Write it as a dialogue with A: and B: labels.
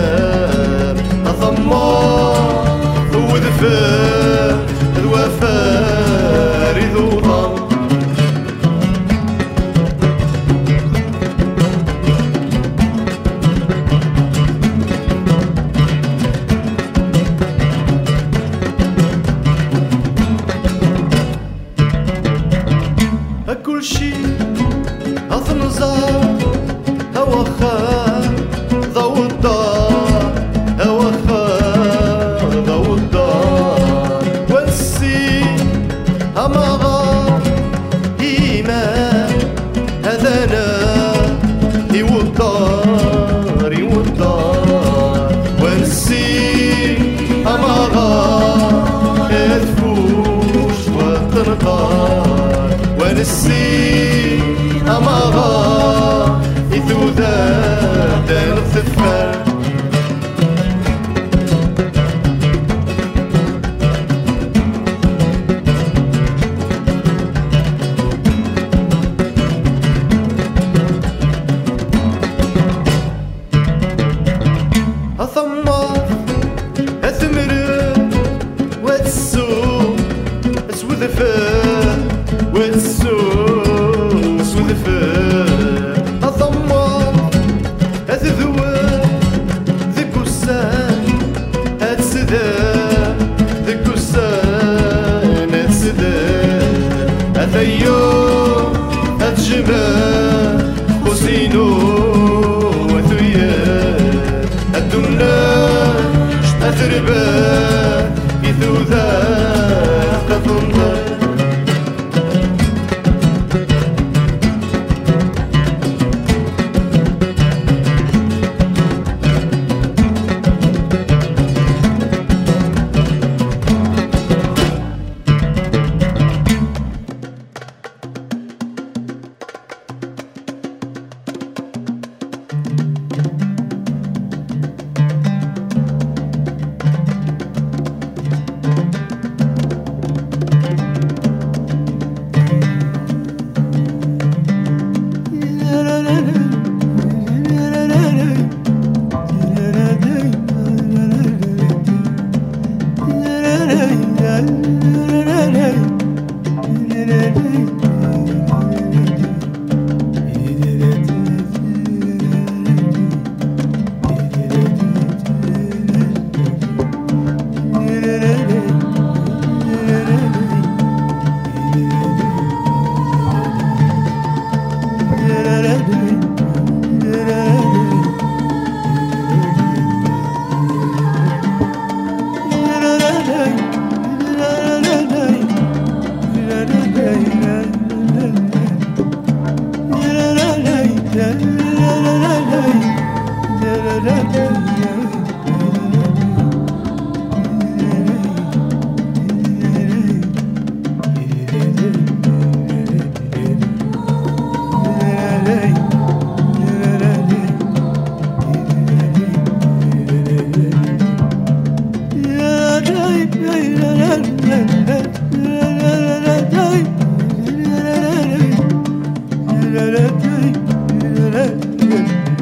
A: الدار أثمار وذفار الوفار ذو ضل كل شي أثنزار هوا خار ضو الدار هوا خار ضو الدار والسي أما غار إيمان هذا نار يوالدار يوالدار والسي أما غار تفوش وتنقار ونسي أمارا إذوذا دان الثفار أثمر أثمر واتسو أسود فار والسوس وذفار أثمر أثذوار ذكو السان أتسدار ذكو السان أتسدار أثيو أتجمار خسينو وثيار الدمناش أثربار إذوذار تثمر
B: la la la